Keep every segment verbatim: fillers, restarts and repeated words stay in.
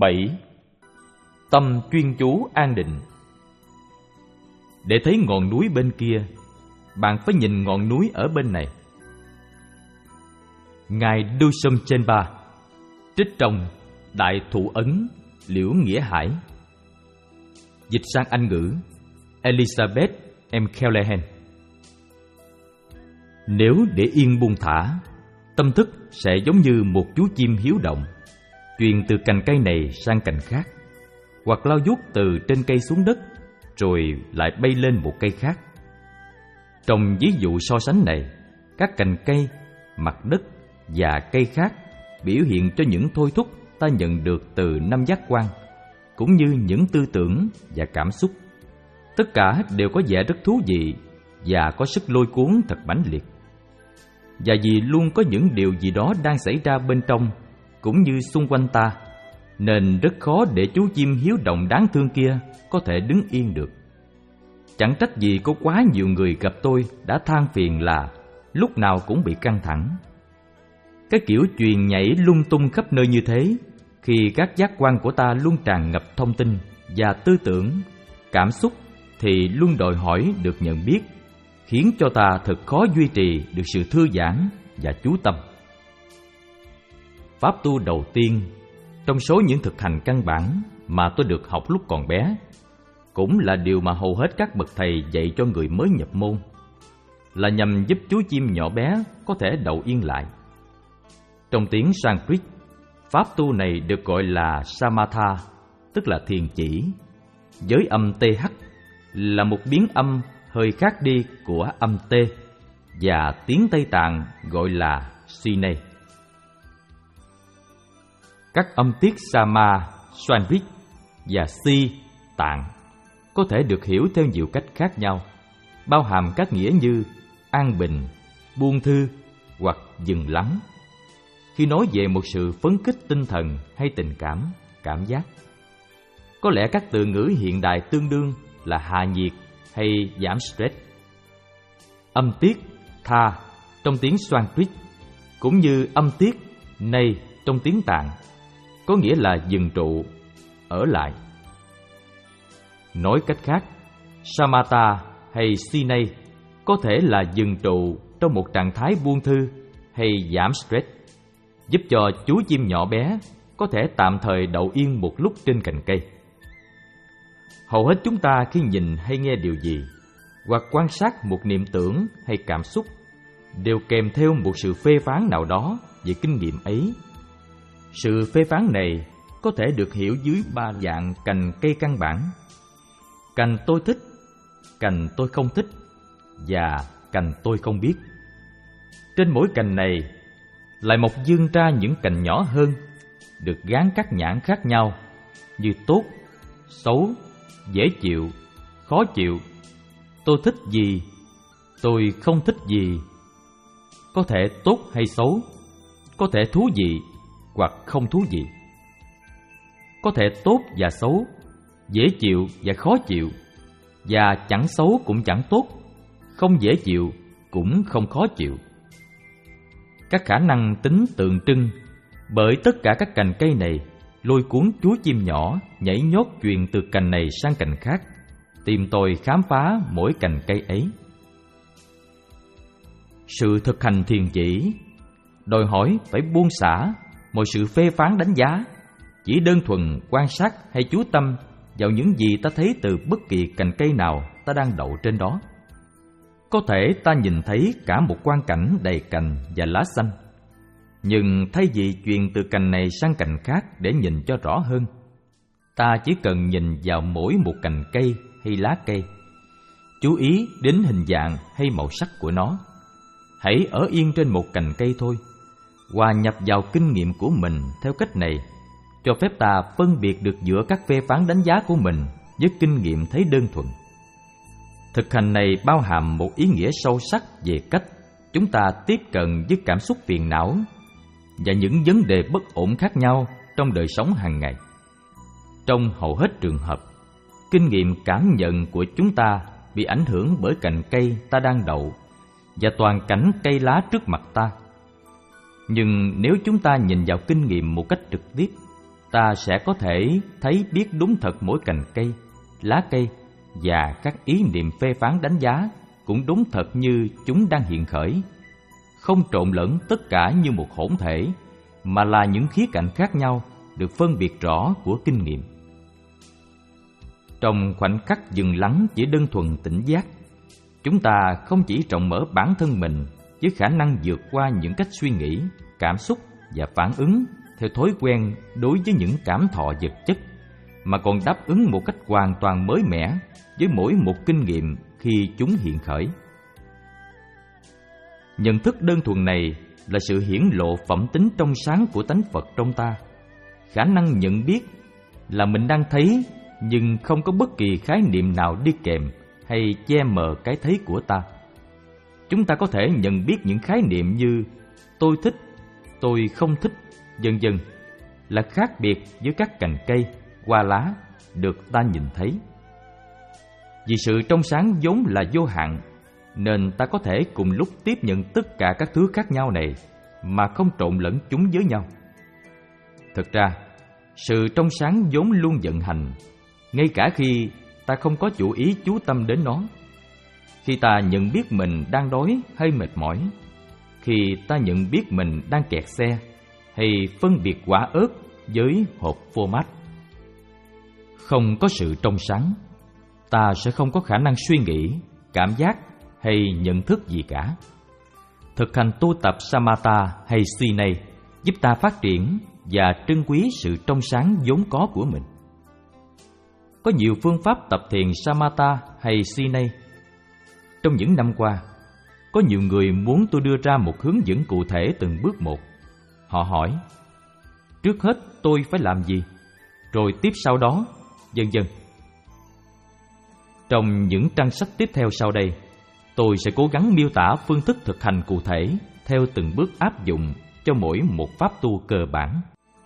bảy. Tâm chuyên chú an định. Để thấy ngọn núi bên kia, bạn phải nhìn ngọn núi ở bên này. Ngài Dusum Chenpa, trích trong Đại Thủ Ấn Liễu Nghĩa Hải. Dịch sang Anh ngữ Elizabeth M. Callahan. Nếu để yên buông thả, tâm thức sẽ giống như một chú chim hiếu động, truyền từ cành cây này sang cành khác, hoặc lao vút từ trên cây xuống đất, rồi lại bay lên một cây khác. Trong ví dụ so sánh này, các cành cây, mặt đất và cây khác biểu hiện cho những thôi thúc ta nhận được từ năm giác quan, cũng như những tư tưởng và cảm xúc. Tất cả đều có vẻ rất thú vị và có sức lôi cuốn thật mãnh liệt. Và vì luôn có những điều gì đó đang xảy ra bên trong cũng như xung quanh ta, nên rất khó để chú chim hiếu động đáng thương kia có thể đứng yên được. Chẳng trách gì có quá nhiều người gặp tôi đã than phiền là lúc nào cũng bị căng thẳng. Cái kiểu truyền nhảy lung tung khắp nơi như thế, khi các giác quan của ta luôn tràn ngập thông tin và tư tưởng, cảm xúc, thì luôn đòi hỏi được nhận biết, khiến cho ta thật khó duy trì được sự thư giãn và chú tâm. Pháp tu đầu tiên trong số những thực hành căn bản mà tôi được học lúc còn bé, cũng là điều mà hầu hết các bậc thầy dạy cho người mới nhập môn, là nhằm giúp chú chim nhỏ bé có thể đậu yên lại. Trong tiếng Sanskrit, pháp tu này được gọi là Samatha, tức là thiền chỉ, với âm tê hát là một biến âm hơi khác đi của âm T, và tiếng Tây Tạng gọi là Sine. Các âm tiết Sama, Sanskrit và Si, Tạng có thể được hiểu theo nhiều cách khác nhau, bao hàm các nghĩa như an bình, buông thư hoặc dừng lắng, khi nói về một sự phấn khích tinh thần hay tình cảm, cảm giác. Có lẽ các từ ngữ hiện đại tương đương là hạ nhiệt hay giảm stress. Âm tiết Tha trong tiếng Sanskrit cũng như âm tiết Nay trong tiếng Tạng có nghĩa là dừng trụ, ở lại. Nói cách khác, Samatha hay Sine có thể là dừng trụ trong một trạng thái buông thư hay giảm stress, giúp cho chú chim nhỏ bé có thể tạm thời đậu yên một lúc trên cành cây. Hầu hết chúng ta khi nhìn hay nghe điều gì, hoặc quan sát một niệm tưởng hay cảm xúc, đều kèm theo một sự phê phán nào đó về kinh nghiệm ấy. Sự phê phán này có thể được hiểu dưới ba dạng cành cây căn bản: cành tôi thích, cành tôi không thích và cành tôi không biết. Trên mỗi cành này lại mọc dương ra những cành nhỏ hơn, được gán các nhãn khác nhau như tốt, xấu, dễ chịu, khó chịu, tôi thích gì, tôi không thích gì, có thể tốt hay xấu, có thể thú vị hoặc không thú vị, có thể tốt và xấu, dễ chịu và khó chịu, và chẳng xấu cũng chẳng tốt, không dễ chịu cũng không khó chịu. Các khả năng tính tượng trưng bởi tất cả các cành cây này lôi cuốn chú chim nhỏ nhảy nhót truyền từ cành này sang cành khác, tìm tòi khám phá mỗi cành cây ấy. Sự thực hành thiền chỉ đòi hỏi phải buông xả mọi sự phê phán đánh giá, chỉ đơn thuần quan sát hay chú tâm vào những gì ta thấy từ bất kỳ cành cây nào ta đang đậu trên đó. Có thể ta nhìn thấy cả một quang cảnh đầy cành và lá xanh, nhưng thay vì truyền từ cành này sang cành khác để nhìn cho rõ hơn, ta chỉ cần nhìn vào mỗi một cành cây hay lá cây, chú ý đến hình dạng hay màu sắc của nó. Hãy ở yên trên một cành cây thôi, hòa nhập vào kinh nghiệm của mình theo cách này, cho phép ta phân biệt được giữa các phê phán đánh giá của mình với kinh nghiệm thấy đơn thuần. Thực hành này bao hàm một ý nghĩa sâu sắc về cách chúng ta tiếp cận với cảm xúc phiền não và những vấn đề bất ổn khác nhau trong đời sống hàng ngày. Trong hầu hết trường hợp, kinh nghiệm cảm nhận của chúng ta bị ảnh hưởng bởi cành cây ta đang đậu và toàn cảnh cây lá trước mặt ta. Nhưng nếu chúng ta nhìn vào kinh nghiệm một cách trực tiếp, ta sẽ có thể thấy biết đúng thật mỗi cành cây, lá cây và các ý niệm phê phán đánh giá cũng đúng thật như chúng đang hiện khởi, không trộn lẫn tất cả như một hỗn thể, mà là những khía cạnh khác nhau được phân biệt rõ của kinh nghiệm. Trong khoảnh khắc dừng lắng chỉ đơn thuần tỉnh giác, chúng ta không chỉ rộng mở bản thân mình với khả năng vượt qua những cách suy nghĩ, cảm xúc và phản ứng theo thói quen đối với những cảm thọ vật chất, mà còn đáp ứng một cách hoàn toàn mới mẻ với mỗi một kinh nghiệm khi chúng hiện khởi. Nhận thức đơn thuần này là sự hiển lộ phẩm tính trong sáng của tánh Phật trong ta, khả năng nhận biết là mình đang thấy nhưng không có bất kỳ khái niệm nào đi kèm hay che mờ cái thấy của ta. Chúng ta có thể nhận biết những khái niệm như tôi thích, tôi không thích, vân vân là khác biệt với các cành cây, hoa lá được ta nhìn thấy. Vì sự trong sáng vốn là vô hạn, nên ta có thể cùng lúc tiếp nhận tất cả các thứ khác nhau này mà không trộn lẫn chúng với nhau. Thực ra, sự trong sáng vốn luôn vận hành, ngay cả khi ta không có chủ ý chú tâm đến nó. Khi ta nhận biết mình đang đói hay mệt mỏi, khi ta nhận biết mình đang kẹt xe, hay phân biệt quả ớt với hộp phô mát. Không có sự trong sáng, ta sẽ không có khả năng suy nghĩ, cảm giác hay nhận thức gì cả. Thực hành tu tập Samatha hay Sinai giúp ta phát triển và trân quý sự trong sáng vốn có của mình. Có nhiều phương pháp tập thiền Samatha hay Sinai. Trong những năm qua, có nhiều người muốn tôi đưa ra một hướng dẫn cụ thể từng bước một. Họ hỏi, trước hết tôi phải làm gì, rồi tiếp sau đó, vân vân. Trong những trang sách tiếp theo sau đây, tôi sẽ cố gắng miêu tả phương thức thực hành cụ thể theo từng bước áp dụng cho mỗi một pháp tu cơ bản.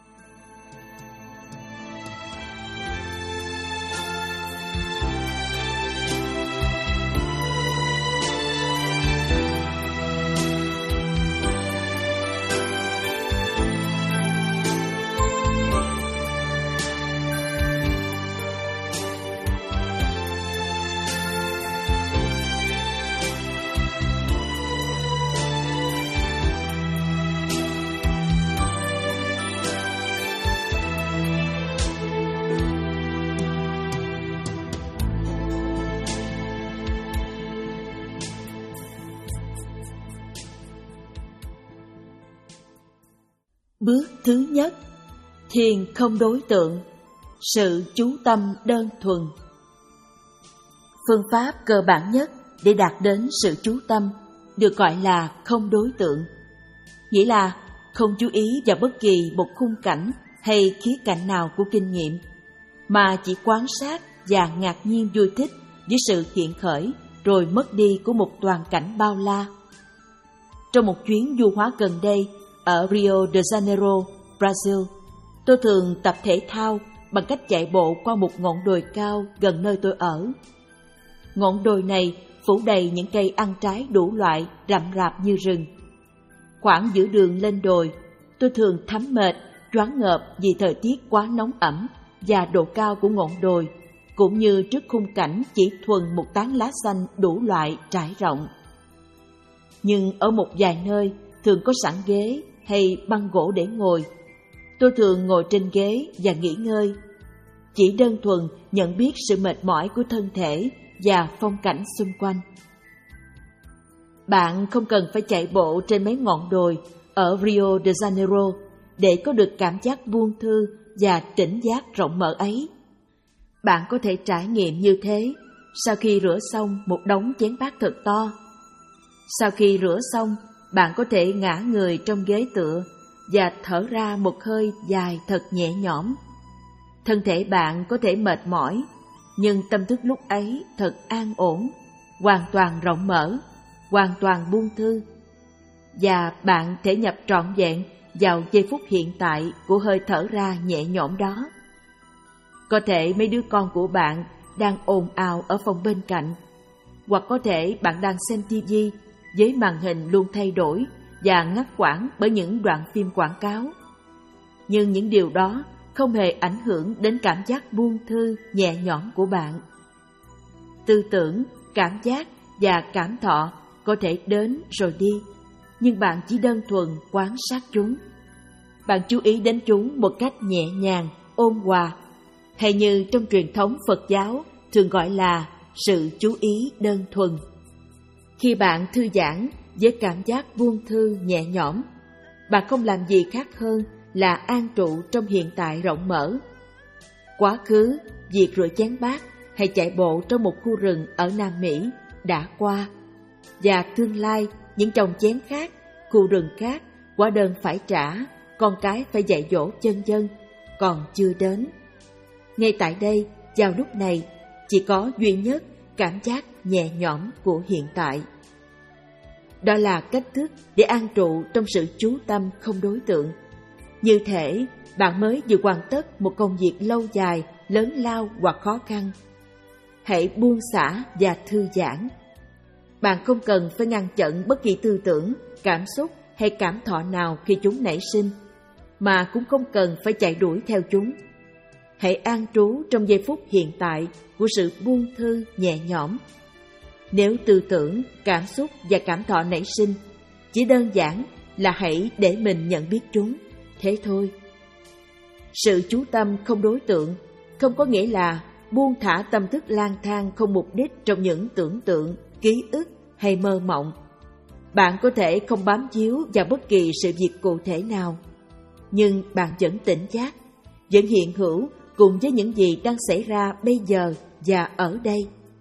Bước thứ nhất, thiền không đối tượng, sự chú tâm đơn thuần. Phương pháp cơ bản nhất để đạt đến sự chú tâm được gọi là không đối tượng, nghĩa là không chú ý vào bất kỳ một khung cảnh hay khía cạnh nào của kinh nghiệm, mà chỉ quan sát và ngạc nhiên vui thích với sự hiện khởi rồi mất đi của một toàn cảnh bao la. Trong một chuyến du hóa gần đây ở Rio de Janeiro, Brazil, tôi thường tập thể thao bằng cách chạy bộ qua một ngọn đồi cao gần nơi tôi ở. Ngọn đồi này phủ đầy những cây ăn trái đủ loại rậm rạp như rừng. Khoảng giữa đường lên đồi, tôi thường thấm mệt, choáng ngợp vì thời tiết quá nóng ẩm và độ cao của ngọn đồi, cũng như trước khung cảnh chỉ thuần một tán lá xanh đủ loại trải rộng. Nhưng ở một vài nơi thường có sẵn ghế hay băng gỗ để ngồi. Tôi thường ngồi trên ghế và nghỉ ngơi, chỉ đơn thuần nhận biết sự mệt mỏi của thân thể và phong cảnh xung quanh. Bạn không cần phải chạy bộ trên mấy ngọn đồi ở Rio de Janeiro để có được cảm giác buông thư và tỉnh giác rộng mở ấy. Bạn có thể trải nghiệm như thế sau khi rửa xong một đống chén bát thật to. Sau khi rửa xong, bạn có thể ngã người trong ghế tựa và thở ra một hơi dài thật nhẹ nhõm. Thân thể bạn có thể mệt mỏi, nhưng tâm thức lúc ấy thật an ổn, hoàn toàn rộng mở, hoàn toàn buông thư. Và bạn thể nhập trọn vẹn vào giây phút hiện tại của hơi thở ra nhẹ nhõm đó. Có thể mấy đứa con của bạn đang ồn ào ở phòng bên cạnh, hoặc có thể bạn đang xem tivi với màn hình luôn thay đổi và ngắt quãng bởi những đoạn phim quảng cáo. Nhưng những điều đó không hề ảnh hưởng đến cảm giác buông thư, nhẹ nhõm của bạn. Tư tưởng, cảm giác và cảm thọ có thể đến rồi đi, nhưng bạn chỉ đơn thuần quan sát chúng. Bạn chú ý đến chúng một cách nhẹ nhàng, ôn hòa, hay như trong truyền thống Phật giáo thường gọi là sự chú ý đơn thuần. Khi bạn thư giãn với cảm giác buông thư nhẹ nhõm, bạn không làm gì khác hơn là an trụ trong hiện tại rộng mở. Quá khứ, việc rửa chén bát hay chạy bộ trong một khu rừng ở Nam Mỹ đã qua, và tương lai những chồng chén khác, khu rừng khác, hóa đơn phải trả, con cái phải dạy dỗ chân dân còn chưa đến. Ngay tại đây, vào lúc này, chỉ có duy nhất cảm giác nhẹ nhõm của hiện tại. Đó là cách thức để an trụ trong sự chú tâm không đối tượng. Như thể bạn mới vừa hoàn tất một công việc lâu dài, lớn lao hoặc khó khăn. Hãy buông xả và thư giãn. Bạn không cần phải ngăn chặn bất kỳ tư tưởng, cảm xúc hay cảm thọ nào khi chúng nảy sinh, mà cũng không cần phải chạy đuổi theo chúng. Hãy an trú trong giây phút hiện tại của sự buông thư nhẹ nhõm. Nếu tư tưởng, cảm xúc và cảm thọ nảy sinh, chỉ đơn giản là hãy để mình nhận biết chúng, thế thôi. Sự chú tâm không đối tượng không có nghĩa là buông thả tâm thức lang thang không mục đích trong những tưởng tượng, ký ức hay mơ mộng. Bạn có thể không bám víu vào bất kỳ sự việc cụ thể nào, nhưng bạn vẫn tỉnh giác, vẫn hiện hữu cùng với những gì đang xảy ra bây giờ và ở đây.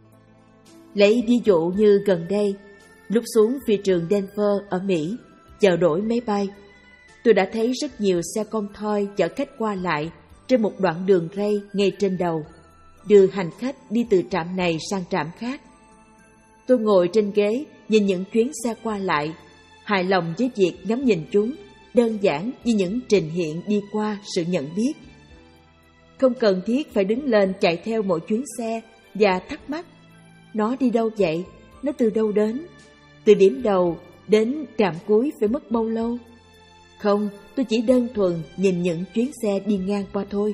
Lấy ví dụ như gần đây, lúc xuống phi trường Denver ở Mỹ, chờ đổi máy bay, tôi đã thấy rất nhiều xe con thoi chở khách qua lại trên một đoạn đường ray ngay trên đầu, đưa hành khách đi từ trạm này sang trạm khác. Tôi ngồi trên ghế nhìn những chuyến xe qua lại, hài lòng với việc ngắm nhìn chúng, đơn giản như những trình hiện đi qua sự nhận biết. Không cần thiết phải đứng lên chạy theo mỗi chuyến xe và thắc mắc, nó đi đâu vậy, nó từ đâu đến, từ điểm đầu đến trạm cuối phải mất bao lâu. Không, tôi chỉ đơn thuần nhìn những chuyến xe đi ngang qua thôi.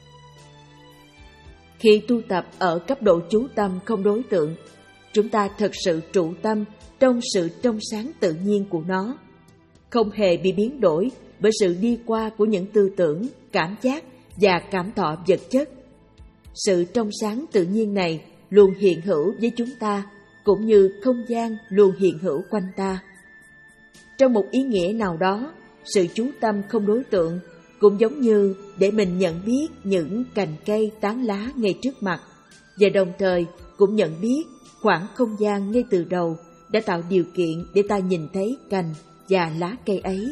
Khi tu tập ở cấp độ chú tâm không đối tượng, chúng ta thực sự trụ tâm trong sự trong sáng tự nhiên của nó, không hề bị biến đổi bởi sự đi qua của những tư tưởng, cảm giác và cảm thọ vật chất. Sự trong sáng tự nhiên này luôn hiện hữu với chúng ta, cũng như không gian luôn hiện hữu quanh ta. Trong một ý nghĩa nào đó, sự chú tâm không đối tượng cũng giống như để mình nhận biết những cành cây tán lá ngay trước mặt, và đồng thời cũng nhận biết khoảng không gian ngay từ đầu đã tạo điều kiện để ta nhìn thấy cành và lá cây ấy.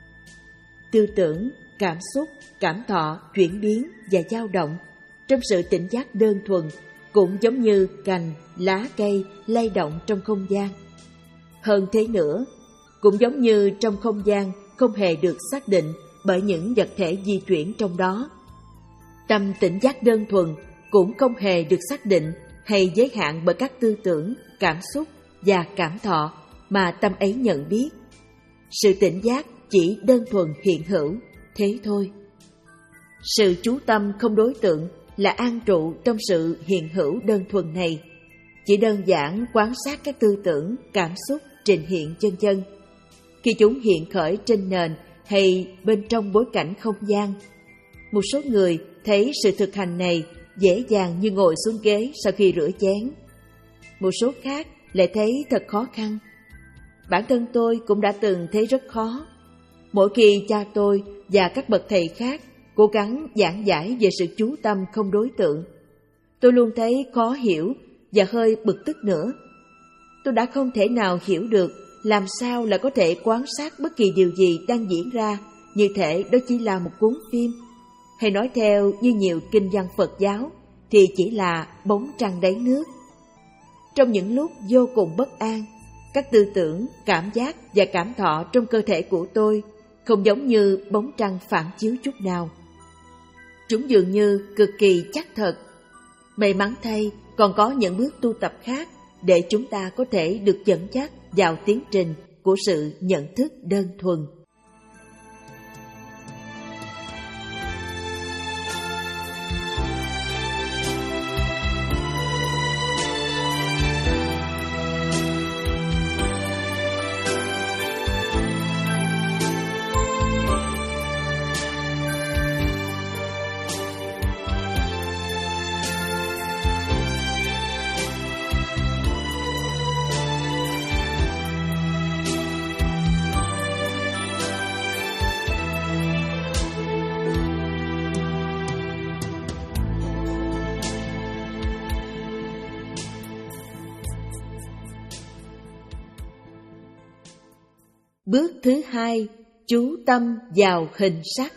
Tư tưởng, cảm xúc, cảm thọ chuyển biến và dao động trong sự tỉnh giác đơn thuần cũng giống như cành, lá cây lay động trong không gian. Hơn thế nữa, cũng giống như trong không gian không hề được xác định bởi những vật thể di chuyển trong đó, tâm tỉnh giác đơn thuần cũng không hề được xác định hay giới hạn bởi các tư tưởng, cảm xúc và cảm thọ mà tâm ấy nhận biết. Sự tỉnh giác chỉ đơn thuần hiện hữu, thế thôi. Sự chú tâm không đối tượng là an trụ trong sự hiện hữu đơn thuần này, chỉ đơn giản quan sát các tư tưởng, cảm xúc trình hiện chân chân. Khi chúng hiện khởi trên nền hay bên trong bối cảnh không gian, một số người thấy sự thực hành này dễ dàng như ngồi xuống ghế sau khi rửa chén. Một số khác lại thấy thật khó khăn. Bản thân tôi cũng đã từng thấy rất khó. Mỗi khi cha tôi và các bậc thầy khác cố gắng giảng giải về sự chú tâm không đối tượng, tôi luôn thấy khó hiểu và hơi bực tức nữa. Tôi đã không thể nào hiểu được làm sao là có thể quan sát bất kỳ điều gì đang diễn ra như thể đó chỉ là một cuốn phim, hay nói theo như nhiều kinh văn Phật giáo thì chỉ là bóng trăng đáy nước. Trong những lúc vô cùng bất an, các tư tưởng, cảm giác và cảm thọ trong cơ thể của tôi không giống như bóng trăng phản chiếu chút nào. Chúng dường như cực kỳ chắc thật. May mắn thay, còn có những bước tu tập khác để chúng ta có thể được dẫn dắt vào tiến trình của sự nhận thức đơn thuần. Bước thứ hai, chú tâm vào hình sắc.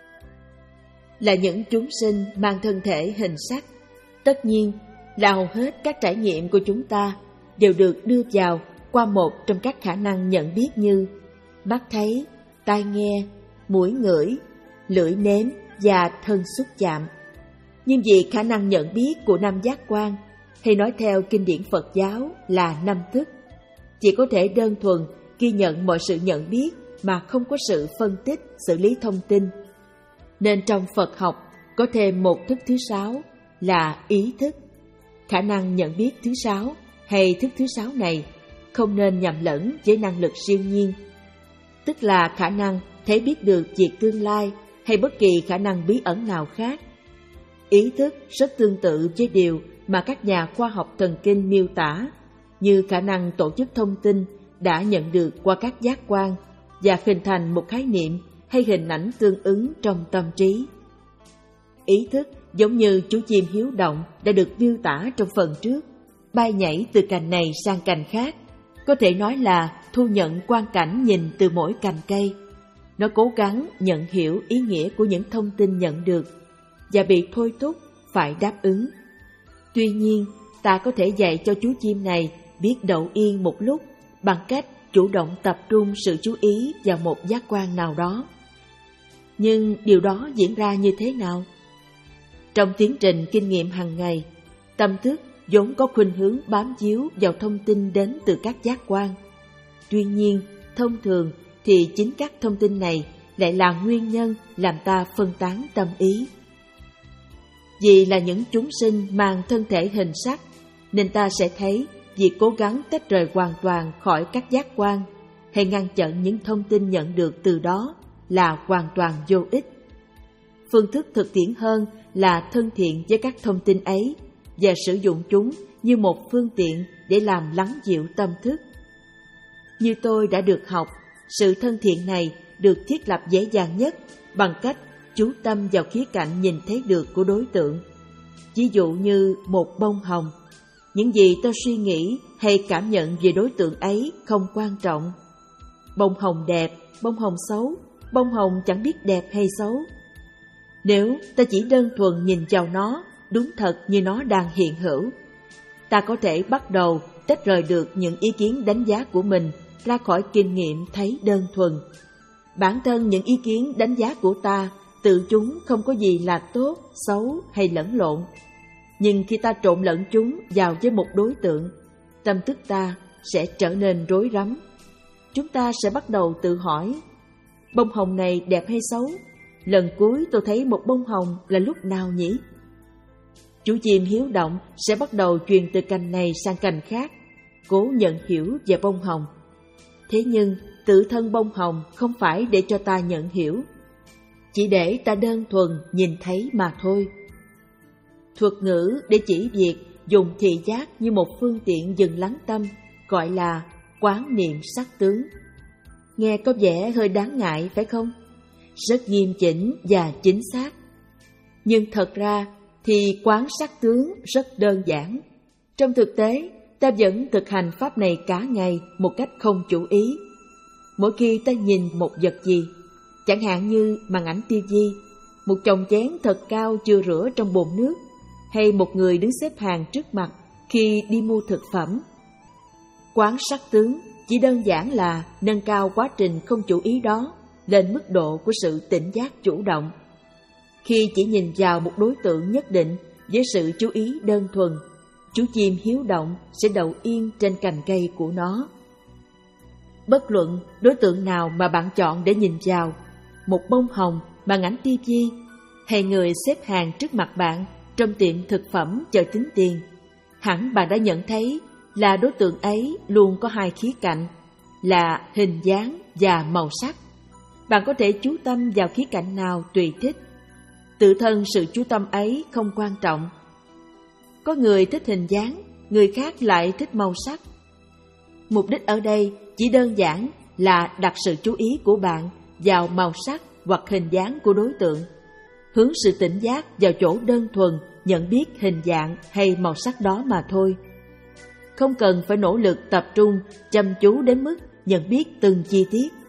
Là những chúng sinh mang thân thể hình sắc, tất nhiên là hầu hết các trải nghiệm của chúng ta đều được đưa vào qua một trong các khả năng nhận biết như mắt thấy, tai nghe, mũi ngửi, lưỡi nếm và thân xúc chạm. Nhưng vì khả năng nhận biết của năm giác quan, hay nói theo kinh điển Phật giáo là năm thức, chỉ có thể đơn thuần ghi nhận mọi sự nhận biết mà không có sự phân tích, xử lý thông tin. Nên trong Phật học có thêm một thức thứ sáu là ý thức. Khả năng nhận biết thứ sáu hay thức thứ sáu này không nên nhầm lẫn với năng lực siêu nhiên, tức là khả năng thấy biết được việc tương lai hay bất kỳ khả năng bí ẩn nào khác. Ý thức rất tương tự với điều mà các nhà khoa học thần kinh miêu tả như khả năng tổ chức thông tin đã nhận được qua các giác quan và hình thành một khái niệm hay hình ảnh tương ứng trong tâm trí. Ý thức giống như chú chim hiếu động đã được miêu tả trong phần trước, bay nhảy từ cành này sang cành khác, có thể nói là thu nhận quang cảnh nhìn từ mỗi cành cây. Nó cố gắng nhận hiểu ý nghĩa của những thông tin nhận được và bị thôi thúc phải đáp ứng. Tuy nhiên, ta có thể dạy cho chú chim này biết đậu yên một lúc bằng cách chủ động tập trung sự chú ý vào một giác quan nào đó. Nhưng điều đó diễn ra như thế nào? Trong tiến trình kinh nghiệm hàng ngày, tâm thức vốn có khuynh hướng bám víu vào thông tin đến từ các giác quan. Tuy nhiên, thông thường thì chính các thông tin này lại là nguyên nhân làm ta phân tán tâm ý. Vì là những chúng sinh mang thân thể hình sắc, nên ta sẽ thấy việc cố gắng tách rời hoàn toàn khỏi các giác quan hay ngăn chặn những thông tin nhận được từ đó là hoàn toàn vô ích. Phương thức thực tiễn hơn là thân thiện với các thông tin ấy và sử dụng chúng như một phương tiện để làm lắng dịu tâm thức. Như tôi đã được học, sự thân thiện này được thiết lập dễ dàng nhất bằng cách chú tâm vào khía cạnh nhìn thấy được của đối tượng. Ví dụ như một bông hồng, những gì tôi suy nghĩ hay cảm nhận về đối tượng ấy không quan trọng. Bông hồng đẹp, bông hồng xấu, bông hồng chẳng biết đẹp hay xấu. Nếu ta chỉ đơn thuần nhìn vào nó đúng thật như nó đang hiện hữu, ta có thể bắt đầu tách rời được những ý kiến đánh giá của mình ra khỏi kinh nghiệm thấy đơn thuần. Bản thân những ý kiến đánh giá của ta, tự chúng không có gì là tốt, xấu hay lẫn lộn. Nhưng khi ta trộn lẫn chúng vào với một đối tượng, tâm thức ta sẽ trở nên rối rắm. Chúng ta sẽ bắt đầu tự hỏi, bông hồng này đẹp hay xấu? Lần cuối tôi thấy một bông hồng là lúc nào nhỉ? Chú chim hiếu động sẽ bắt đầu truyền từ cành này sang cành khác, cố nhận hiểu về bông hồng. Thế nhưng tự thân bông hồng không phải để cho ta nhận hiểu, chỉ để ta đơn thuần nhìn thấy mà thôi. Thuật ngữ để chỉ việc dùng thị giác như một phương tiện dừng lắng tâm gọi là quán niệm sắc tướng. Nghe có vẻ hơi đáng ngại phải không? Rất nghiêm chỉnh và chính xác. Nhưng thật ra thì quán sắc tướng rất đơn giản. Trong thực tế, ta vẫn thực hành pháp này cả ngày một cách không chủ ý. Mỗi khi ta nhìn một vật gì, chẳng hạn như màn ảnh tivi, một chồng chén thật cao chưa rửa trong bồn nước, hay một người đứng xếp hàng trước mặt khi đi mua thực phẩm. Quán sắc tướng chỉ đơn giản là nâng cao quá trình không chủ ý đó lên mức độ của sự tỉnh giác chủ động. Khi chỉ nhìn vào một đối tượng nhất định với sự chú ý đơn thuần, chú chim hiếu động sẽ đậu yên trên cành cây của nó. Bất luận đối tượng nào mà bạn chọn để nhìn vào, một bông hồng, màn ảnh tivi hay người xếp hàng trước mặt bạn trong tiệm thực phẩm chờ tính tiền, hẳn bạn đã nhận thấy là đối tượng ấy luôn có hai khía cạnh là hình dáng và màu sắc. Bạn có thể chú tâm vào khía cạnh nào tùy thích. Tự thân sự chú tâm ấy không quan trọng. Có người thích hình dáng, người khác lại thích màu sắc. Mục đích ở đây chỉ đơn giản là đặt sự chú ý của bạn vào màu sắc hoặc hình dáng của đối tượng, hướng sự tỉnh giác vào chỗ đơn thuần nhận biết hình dạng hay màu sắc đó mà thôi. Không cần phải nỗ lực tập trung, chăm chú đến mức nhận biết từng chi tiết.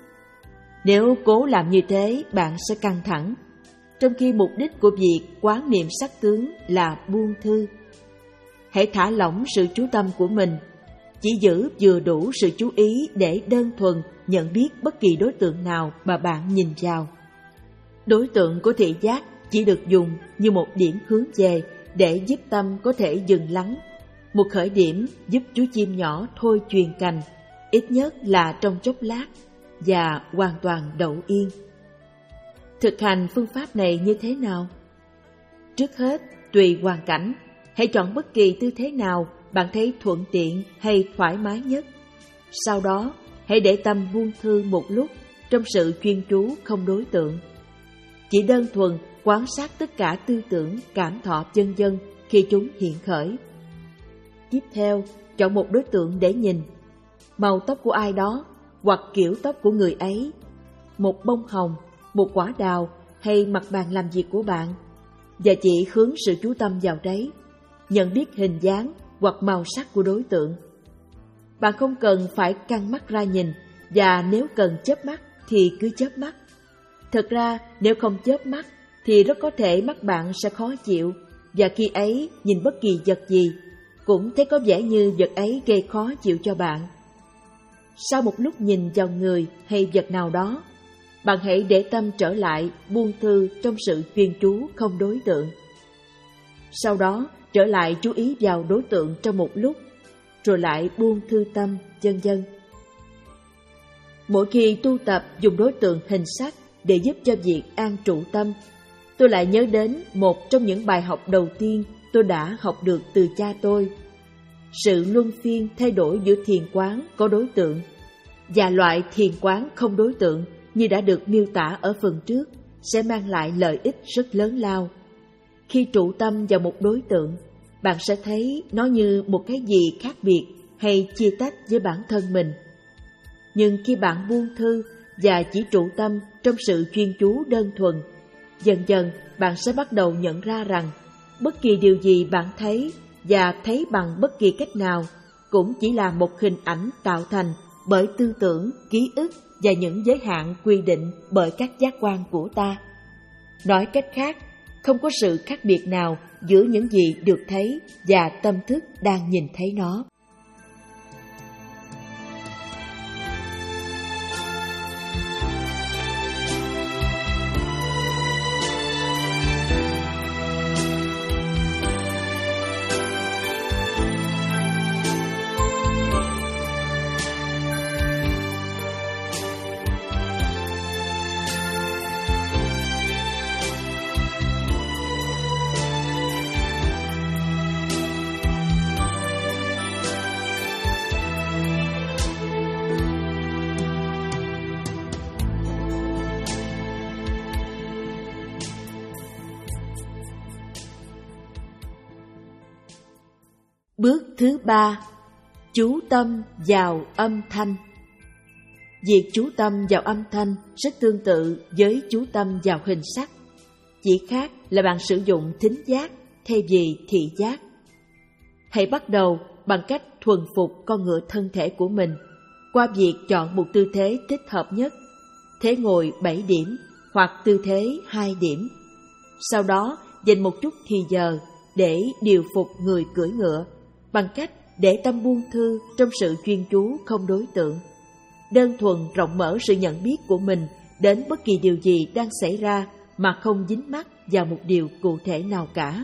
Nếu cố làm như thế, bạn sẽ căng thẳng, trong khi mục đích của việc quán niệm sắc tướng là buông thư. Hãy thả lỏng sự chú tâm của mình, chỉ giữ vừa đủ sự chú ý để đơn thuần nhận biết bất kỳ đối tượng nào mà bạn nhìn vào. Đối tượng của thị giác chỉ được dùng như một điểm hướng về để giúp tâm có thể dừng lắng, một khởi điểm giúp chú chim nhỏ thôi chuyền cành, ít nhất là trong chốc lát, và hoàn toàn đậu yên. Thực hành phương pháp này như thế nào? Trước hết, tùy hoàn cảnh, hãy chọn bất kỳ tư thế nào bạn thấy thuận tiện hay thoải mái nhất. Sau đó, hãy để tâm buông thư một lúc trong sự chuyên chú không đối tượng. Chỉ đơn thuần quan sát tất cả tư tưởng, cảm thọ vân vân khi chúng hiện khởi. Tiếp theo, chọn một đối tượng để nhìn. Màu tóc của ai đó, hoặc kiểu tóc của người ấy, một bông hồng, một quả đào hay mặt bàn làm việc của bạn, và chỉ hướng sự chú tâm vào đấy, nhận biết hình dáng hoặc màu sắc của đối tượng. Bạn không cần phải căng mắt ra nhìn, và nếu cần chớp mắt thì cứ chớp mắt. Thật ra, nếu không chớp mắt thì rất có thể mắt bạn sẽ khó chịu, và khi ấy nhìn bất kỳ vật gì cũng thấy có vẻ như vật ấy gây khó chịu cho bạn. Sau một lúc nhìn vào người hay vật nào đó, bạn hãy để tâm trở lại buông thư trong sự chuyên chú không đối tượng. Sau đó trở lại chú ý vào đối tượng trong một lúc, rồi lại buông thư tâm, vân vân. Mỗi khi tu tập dùng đối tượng hình sắc để giúp cho việc an trụ tâm, tôi lại nhớ đến một trong những bài học đầu tiên tôi đã học được từ cha tôi. Sự luân phiên thay đổi giữa thiền quán có đối tượng và loại thiền quán không đối tượng như đã được miêu tả ở phần trước sẽ mang lại lợi ích rất lớn lao. Khi trụ tâm vào một đối tượng, bạn sẽ thấy nó như một cái gì khác biệt hay chia tách với bản thân mình. Nhưng khi bạn buông thư và chỉ trụ tâm trong sự chuyên chú đơn thuần, dần dần bạn sẽ bắt đầu nhận ra rằng bất kỳ điều gì bạn thấy và thấy bằng bất kỳ cách nào cũng chỉ là một hình ảnh tạo thành bởi tư tưởng, ký ức và những giới hạn quy định bởi các giác quan của ta. Nói cách khác, không có sự khác biệt nào giữa những gì được thấy và tâm thức đang nhìn thấy nó. Bước thứ ba, chú tâm vào âm thanh. Việc chú tâm vào âm thanh rất tương tự với chú tâm vào hình sắc, chỉ khác là bạn sử dụng thính giác thay vì thị giác. Hãy bắt đầu bằng cách thuần phục con ngựa thân thể của mình qua việc chọn một tư thế thích hợp nhất, thế ngồi bảy điểm hoặc tư thế hai điểm. Sau đó dành một chút thì giờ để điều phục người cưỡi ngựa bằng cách để tâm buông thư trong sự chuyên chú không đối tượng, đơn thuần rộng mở sự nhận biết của mình đến bất kỳ điều gì đang xảy ra mà không dính mắc vào một điều cụ thể nào cả.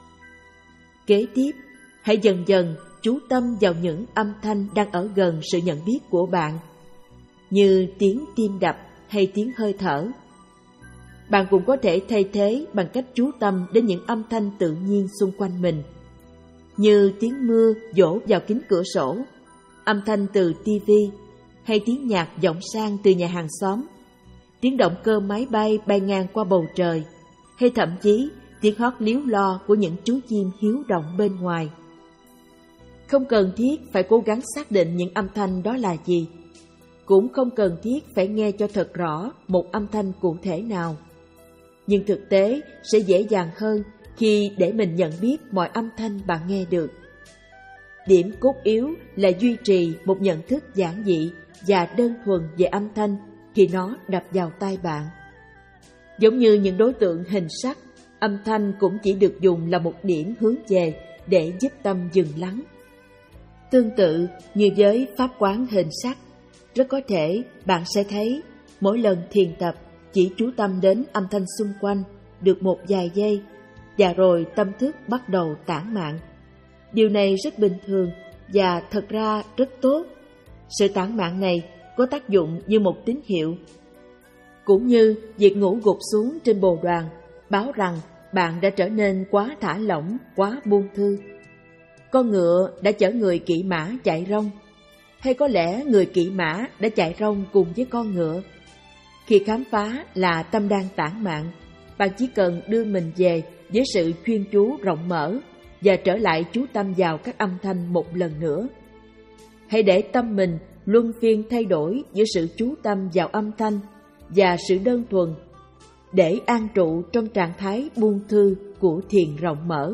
Kế tiếp, hãy dần dần chú tâm vào những âm thanh đang ở gần sự nhận biết của bạn, như tiếng tim đập hay tiếng hơi thở. Bạn cũng có thể thay thế bằng cách chú tâm đến những âm thanh tự nhiên xung quanh mình, như tiếng mưa dỗ vào kính cửa sổ, âm thanh từ tivi, hay tiếng nhạc vọng sang từ nhà hàng xóm, tiếng động cơ máy bay bay ngang qua bầu trời, hay thậm chí tiếng hót líu lo của những chú chim hiếu động bên ngoài. Không cần thiết phải cố gắng xác định những âm thanh đó là gì, cũng không cần thiết phải nghe cho thật rõ một âm thanh cụ thể nào. Nhưng thực tế sẽ dễ dàng hơn khi để mình nhận biết mọi âm thanh bạn nghe được. Điểm cốt yếu là duy trì một nhận thức giản dị và đơn thuần về âm thanh khi nó đập vào tai bạn. Giống như những đối tượng hình sắc, âm thanh cũng chỉ được dùng là một điểm hướng về để giúp tâm dừng lắng. Tương tự như với pháp quán hình sắc, rất có thể bạn sẽ thấy mỗi lần thiền tập chỉ chú tâm đến âm thanh xung quanh được một vài giây, và rồi tâm thức bắt đầu tản mạn. Điều này rất bình thường và thật ra rất tốt. Sự tản mạn này có tác dụng như một tín hiệu. Cũng như việc ngủ gục xuống trên bồ đoàn báo rằng bạn đã trở nên quá thả lỏng, quá buông thư. Con ngựa đã chở người kỵ mã chạy rong, hay có lẽ người kỵ mã đã chạy rong cùng với con ngựa. Khi khám phá là tâm đang tản mạn, bạn chỉ cần đưa mình về với sự chuyên chú rộng mở và trở lại chú tâm vào các âm thanh một lần nữa. Hãy để tâm mình luân phiên thay đổi giữa sự chú tâm vào âm thanh và sự đơn thuần, để an trụ trong trạng thái buông thư của thiền rộng mở.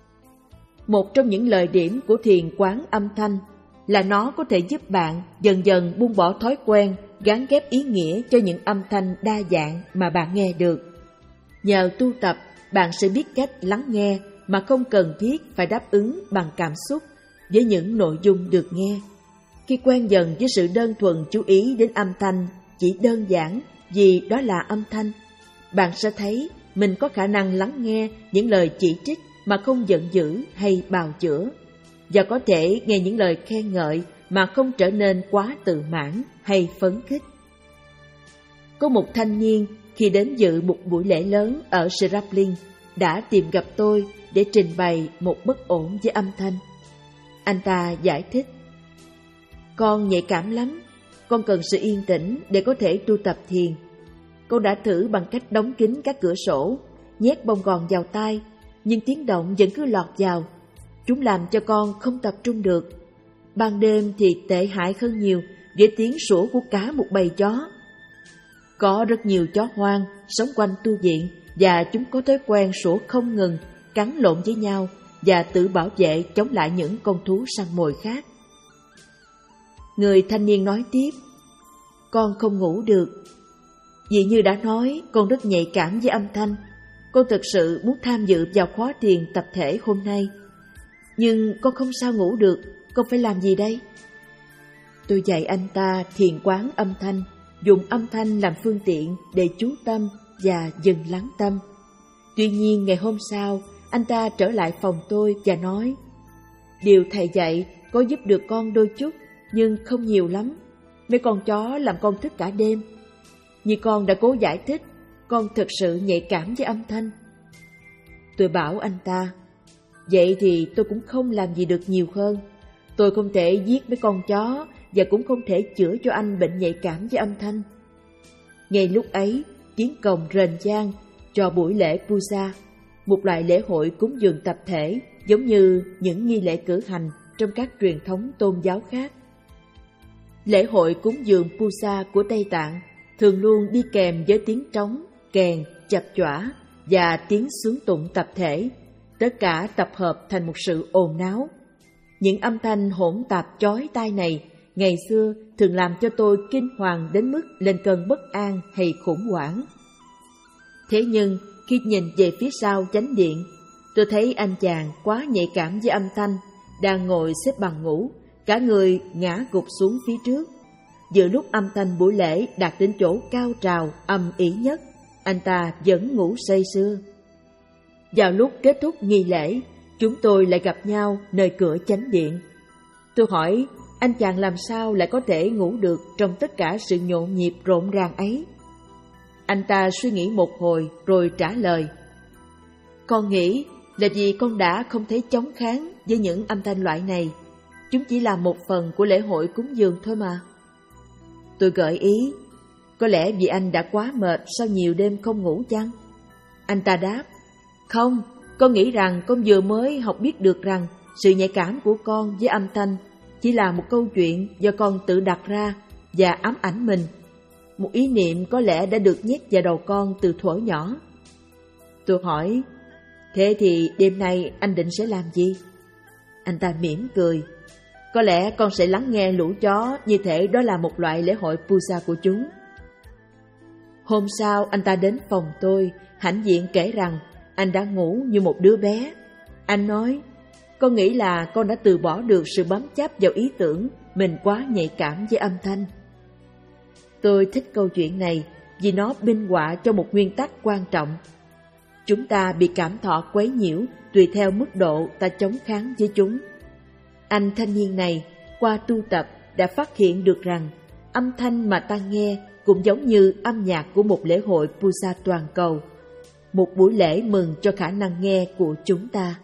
Một trong những lợi điểm của thiền quán âm thanh là nó có thể giúp bạn dần dần buông bỏ thói quen gán ghép ý nghĩa cho những âm thanh đa dạng mà bạn nghe được. Nhờ tu tập, bạn sẽ biết cách lắng nghe mà không cần thiết phải đáp ứng bằng cảm xúc với những nội dung được nghe. Khi quen dần với sự đơn thuần chú ý đến âm thanh chỉ đơn giản vì đó là âm thanh, bạn sẽ thấy mình có khả năng lắng nghe những lời chỉ trích mà không giận dữ hay bào chữa, và có thể nghe những lời khen ngợi mà không trở nên quá tự mãn hay phấn khích. Có một thanh niên khi đến dự một buổi lễ lớn ở Seraplin đã tìm gặp tôi để trình bày một bất ổn với âm thanh. Anh ta giải thích: "Con nhạy cảm lắm, con cần sự yên tĩnh để có thể tu tập thiền. Con đã thử bằng cách đóng kín các cửa sổ, nhét bông gòn vào tai, nhưng tiếng động vẫn cứ lọt vào. Chúng làm cho con không tập trung được. Ban đêm thì tệ hại hơn nhiều với tiếng sủa của cả một bầy chó. Có rất nhiều chó hoang sống quanh tu viện và chúng có thói quen sủa không ngừng, cắn lộn với nhau và tự bảo vệ chống lại những con thú săn mồi khác." Người thanh niên nói tiếp: "Con không ngủ được. Vì như đã nói, con rất nhạy cảm với âm thanh. Con thực sự muốn tham dự vào khóa thiền tập thể hôm nay. Nhưng con không sao ngủ được, con phải làm gì đây?" Tôi dạy anh ta thiền quán âm thanh, dùng âm thanh làm phương tiện để chú tâm và dừng lắng tâm. Tuy nhiên ngày hôm sau, anh ta trở lại phòng tôi và nói: "Điều thầy dạy có giúp được con đôi chút, nhưng không nhiều lắm. Mấy con chó làm con thức cả đêm. Như con đã cố giải thích, con thực sự nhạy cảm với âm thanh." Tôi bảo anh ta: "Vậy thì tôi cũng không làm gì được nhiều hơn. Tôi không thể giết mấy con chó và cũng không thể chữa cho anh bệnh nhạy cảm với âm thanh." Ngay lúc ấy, tiếng cồng rền vang cho buổi lễ puja, một loại lễ hội cúng dường tập thể giống như những nghi lễ cử hành trong các truyền thống tôn giáo khác. Lễ hội cúng dường puja của Tây Tạng thường luôn đi kèm với tiếng trống, kèn, chập chõa và tiếng xướng tụng tập thể, tất cả tập hợp thành một sự ồn náo. Những âm thanh hỗn tạp chói tai này ngày xưa thường làm cho tôi kinh hoàng đến mức lên cơn bất an hay khủng hoảng. Thế nhưng khi nhìn về phía sau chánh điện, tôi thấy anh chàng quá nhạy cảm với âm thanh đang ngồi xếp bằng ngủ, cả người ngã gục xuống phía trước. Giữa lúc âm thanh buổi lễ đạt đến chỗ cao trào âm ỉ nhất, anh ta vẫn ngủ say sưa. Vào lúc kết thúc nghi lễ, chúng tôi lại gặp nhau nơi cửa chánh điện. Tôi hỏi anh chàng làm sao lại có thể ngủ được trong tất cả sự nhộn nhịp rộn ràng ấy. Anh ta suy nghĩ một hồi rồi trả lời: "Con nghĩ là vì con đã không thấy chống kháng với những âm thanh loại này. Chúng chỉ là một phần của lễ hội cúng dường thôi mà." Tôi gợi ý: "Có lẽ vì anh đã quá mệt sau nhiều đêm không ngủ chăng?" Anh ta đáp: "Không, con nghĩ rằng con vừa mới học biết được rằng sự nhạy cảm của con với âm thanh chỉ là một câu chuyện do con tự đặt ra và ám ảnh mình. Một ý niệm có lẽ đã được nhét vào đầu con từ thuở nhỏ." Tôi hỏi: "Thế thì đêm nay anh định sẽ làm gì?" Anh ta mỉm cười: "Có lẽ con sẽ lắng nghe lũ chó như thể đó là một loại lễ hội puja của chúng." Hôm sau anh ta đến phòng tôi, hãnh diện kể rằng anh đã ngủ như một đứa bé. Anh nói, con nghĩ là con đã từ bỏ được sự bám chấp vào ý tưởng mình quá nhạy cảm với âm thanh. Tôi thích câu chuyện này vì nó minh họa cho một nguyên tắc quan trọng. Chúng ta bị cảm thọ quấy nhiễu tùy theo mức độ ta chống kháng với chúng. Anh thanh niên này qua tu tập đã phát hiện được rằng âm thanh mà ta nghe cũng giống như âm nhạc của một lễ hội puja toàn cầu, một buổi lễ mừng cho khả năng nghe của chúng ta.